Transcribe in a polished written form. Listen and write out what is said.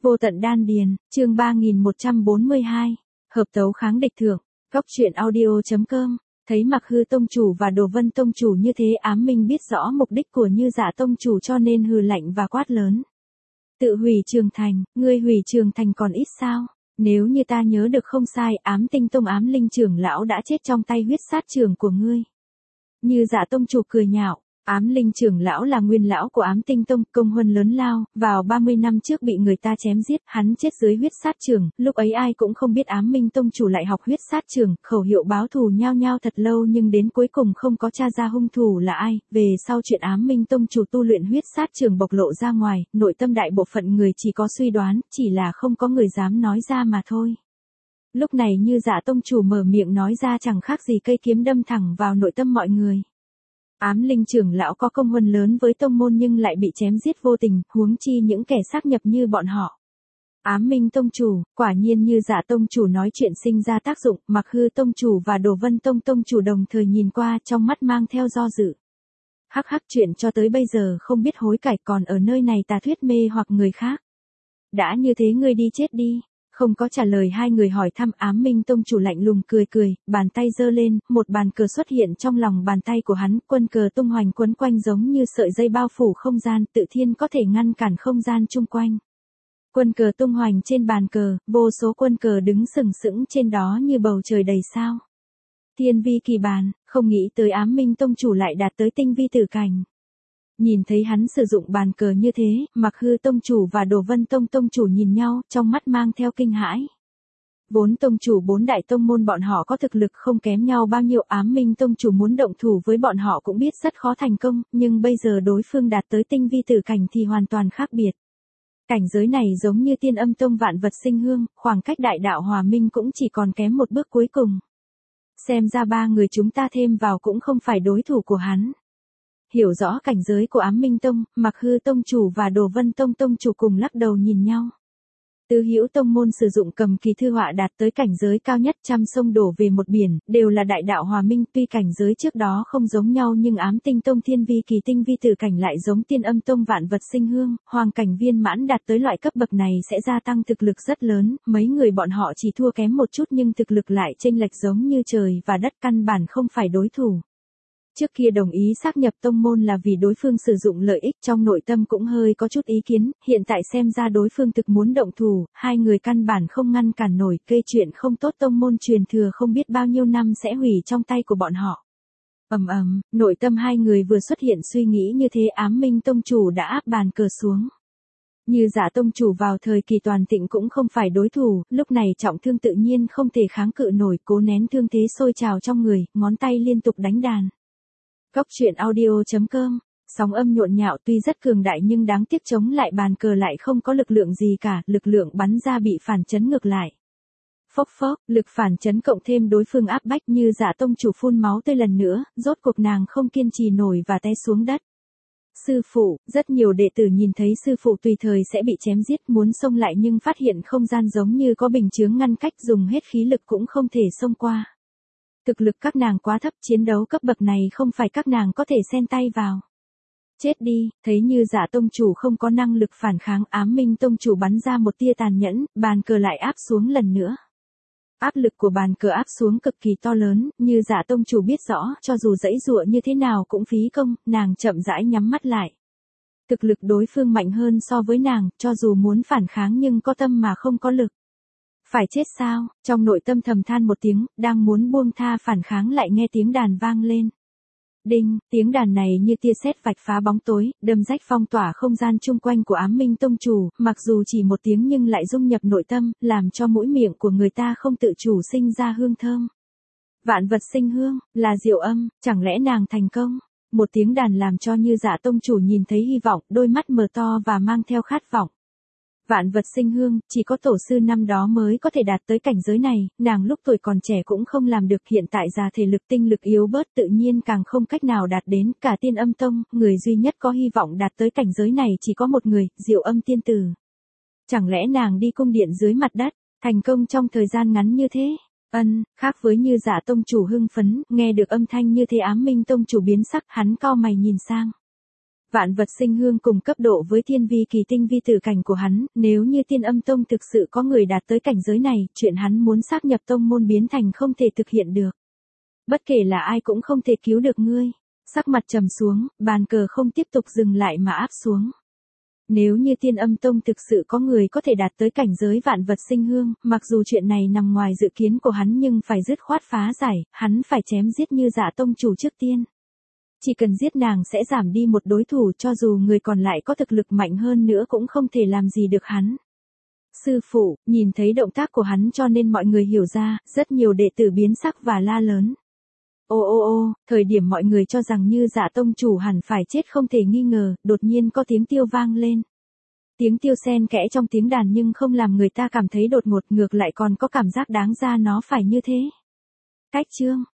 Vô tận đan điền, chương 3142, hợp tấu kháng địch thượng, góc truyện audio.com, thấy Mặc Hư tông chủ và Đồ Vân tông chủ như thế Ám Minh biết rõ mục đích của Như Dạ tông chủ cho nên hừ lạnh và quát lớn. Tự hủy Trường Thành, ngươi hủy Trường Thành còn ít sao? Nếu như ta nhớ được không sai, Ám Tinh tông Ám Linh trưởng lão đã chết trong tay huyết sát trưởng của ngươi. Như Dạ tông chủ cười nhạo. Ám Linh trưởng lão là nguyên lão của Ám Tinh tông, công huân lớn lao, vào 30 năm trước bị người ta chém giết, hắn chết dưới huyết sát trường, lúc ấy ai cũng không biết Ám Minh tông chủ lại học huyết sát trường, khẩu hiệu báo thù nhao nhao thật lâu nhưng đến cuối cùng không có tra ra hung thủ là ai. Về sau chuyện Ám Minh tông chủ tu luyện huyết sát trường bộc lộ ra ngoài, nội tâm đại bộ phận người chỉ có suy đoán, chỉ là không có người dám nói ra mà thôi. Lúc này Như Dạ tông chủ mở miệng nói ra chẳng khác gì cây kiếm đâm thẳng vào nội tâm mọi người. Ám Linh trưởng lão có công huân lớn với tông môn nhưng lại bị chém giết vô tình, huống chi những kẻ xác nhập như bọn họ. Ám Minh tông chủ, quả nhiên Như Dạ tông chủ nói chuyện sinh ra tác dụng, Mặc Hư tông chủ và Đồ Vân tông tông chủ đồng thời nhìn qua, trong mắt mang theo do dự. Hắc hắc, chuyện cho tới bây giờ không biết hối cải, còn ở nơi này tà thuyết mê hoặc người khác. Đã như thế ngươi đi chết đi. Không có trả lời hai người hỏi thăm, Ám Minh tông chủ lạnh lùng cười cười, bàn tay giơ lên, một bàn cờ xuất hiện trong lòng bàn tay của hắn, quân cờ tung hoành quấn quanh giống như sợi dây bao phủ không gian, tự thiên có thể ngăn cản không gian chung quanh. Quân cờ tung hoành trên bàn cờ, vô số quân cờ đứng sừng sững trên đó như bầu trời đầy sao. Thiên vi kỳ bàn, không nghĩ tới Ám Minh tông chủ lại đạt tới tinh vi tử cảnh. Nhìn thấy hắn sử dụng bàn cờ như thế, Mặc Hư tông chủ và Đồ Vân tông tông chủ nhìn nhau, trong mắt mang theo kinh hãi. Vốn tông chủ bốn đại tông môn bọn họ có thực lực không kém nhau bao nhiêu, Ám Minh tông chủ muốn động thủ với bọn họ cũng biết rất khó thành công, nhưng bây giờ đối phương đạt tới tinh vi tử cảnh thì hoàn toàn khác biệt. Cảnh giới này giống như Tiên Âm tông vạn vật sinh hương, khoảng cách đại đạo hòa minh cũng chỉ còn kém một bước cuối cùng. Xem ra ba người chúng ta thêm vào cũng không phải đối thủ của hắn. Hiểu rõ cảnh giới của Ám Minh tông, Mặc Hư tông chủ và Đồ Vân tông tông chủ cùng lắc đầu nhìn nhau. Tứ hữu tông môn sử dụng cầm kỳ thư họa đạt tới cảnh giới cao nhất, trăm sông đổ về một biển, đều là đại đạo hòa minh, tuy cảnh giới trước đó không giống nhau nhưng Ám Tinh tông thiên vi kỳ tinh vi tử cảnh lại giống Tiên Âm tông vạn vật sinh hương, hoàng cảnh viên mãn đạt tới loại cấp bậc này sẽ gia tăng thực lực rất lớn, mấy người bọn họ chỉ thua kém một chút nhưng thực lực lại chênh lệch giống như trời và đất, căn bản không phải đối thủ. Trước kia đồng ý xác nhập tông môn là vì đối phương sử dụng lợi ích, trong nội tâm cũng hơi có chút ý kiến, hiện tại xem ra đối phương thực muốn động thủ, hai người căn bản không ngăn cản nổi, gây chuyện không tốt tông môn truyền thừa không biết bao nhiêu năm sẽ hủy trong tay của bọn họ. Nội tâm hai người vừa xuất hiện suy nghĩ như thế, Ám Minh tông chủ đã áp bàn cờ xuống. Như Dạ tông chủ vào thời kỳ toàn thịnh cũng không phải đối thủ, lúc này trọng thương tự nhiên không thể kháng cự nổi, cố nén thương thế sôi trào trong người, ngón tay liên tục đánh đàn. Góc truyện audio.com, sóng âm nhộn nhạo tuy rất cường đại nhưng đáng tiếc chống lại bàn cờ lại không có lực lượng gì cả, lực lượng bắn ra bị phản chấn ngược lại. Phốc phốc, lực phản chấn cộng thêm đối phương áp bách, Như Dạ tông chủ phun máu tươi lần nữa, rốt cuộc nàng không kiên trì nổi và té xuống đất. Sư phụ, rất nhiều đệ tử nhìn thấy sư phụ tùy thời sẽ bị chém giết muốn xông lại nhưng phát hiện không gian giống như có bình chướng ngăn cách, dùng hết khí lực cũng không thể xông qua. Thực lực các nàng quá thấp, chiến đấu cấp bậc này không phải các nàng có thể xen tay vào. Chết đi, thấy Như Dạ tông chủ không có năng lực phản kháng, Ám Minh tông chủ bắn ra một tia tàn nhẫn, bàn cờ lại áp xuống lần nữa. Áp lực của bàn cờ áp xuống cực kỳ to lớn, Như Dạ tông chủ biết rõ, cho dù giãy giụa như thế nào cũng phí công, nàng chậm rãi nhắm mắt lại. Thực lực đối phương mạnh hơn so với nàng, cho dù muốn phản kháng nhưng có tâm mà không có lực. Phải chết sao, trong nội tâm thầm than một tiếng, đang muốn buông tha phản kháng lại nghe tiếng đàn vang lên. Đinh, tiếng đàn này như tia sét vạch phá bóng tối, đâm rách phong tỏa không gian chung quanh của Ám Minh tông chủ, mặc dù chỉ một tiếng nhưng lại dung nhập nội tâm, làm cho mũi miệng của người ta không tự chủ sinh ra hương thơm. Vạn vật sinh hương, là Diệu Âm, chẳng lẽ nàng thành công? Một tiếng đàn làm cho Như Dạ tông chủ nhìn thấy hy vọng, đôi mắt mở to và mang theo khát vọng. Vạn vật sinh hương, chỉ có tổ sư năm đó mới có thể đạt tới cảnh giới này, nàng lúc tuổi còn trẻ cũng không làm được, hiện tại già thể lực tinh lực yếu bớt tự nhiên càng không cách nào đạt đến, cả Tiên Âm tông, người duy nhất có hy vọng đạt tới cảnh giới này chỉ có một người, Diệu Âm tiên tử. Chẳng lẽ nàng đi cung điện dưới mặt đất, thành công trong thời gian ngắn như thế? Khác với Như Dạ tông chủ hưng phấn, nghe được âm thanh như thế Ám Minh tông chủ biến sắc, hắn cau mày nhìn sang. Vạn vật sinh hương cùng cấp độ với thiên vi kỳ tinh vi tử cảnh của hắn, nếu như Tiên Âm Tông thực sự có người đạt tới cảnh giới này, chuyện hắn muốn sáp nhập tông môn biến thành không thể thực hiện được. Bất kể là ai cũng không thể cứu được ngươi. Sắc mặt trầm xuống, bàn cờ không tiếp tục dừng lại mà áp xuống. Nếu như Tiên Âm Tông thực sự có người có thể đạt tới cảnh giới vạn vật sinh hương, mặc dù chuyện này nằm ngoài dự kiến của hắn nhưng phải dứt khoát phá giải, hắn phải chém giết Như Dạ tông chủ trước tiên. Chỉ cần giết nàng sẽ giảm đi một đối thủ, cho dù người còn lại có thực lực mạnh hơn nữa cũng không thể làm gì được hắn. Sư phụ, nhìn thấy động tác của hắn cho nên mọi người hiểu ra, rất nhiều đệ tử biến sắc và la lớn. Ô, thời điểm mọi người cho rằng Như Dạ tông chủ hẳn phải chết không thể nghi ngờ, đột nhiên có tiếng tiêu vang lên. Tiếng tiêu xen kẽ trong tiếng đàn nhưng không làm người ta cảm thấy đột ngột, ngược lại còn có cảm giác đáng ra nó phải như thế. Cách chương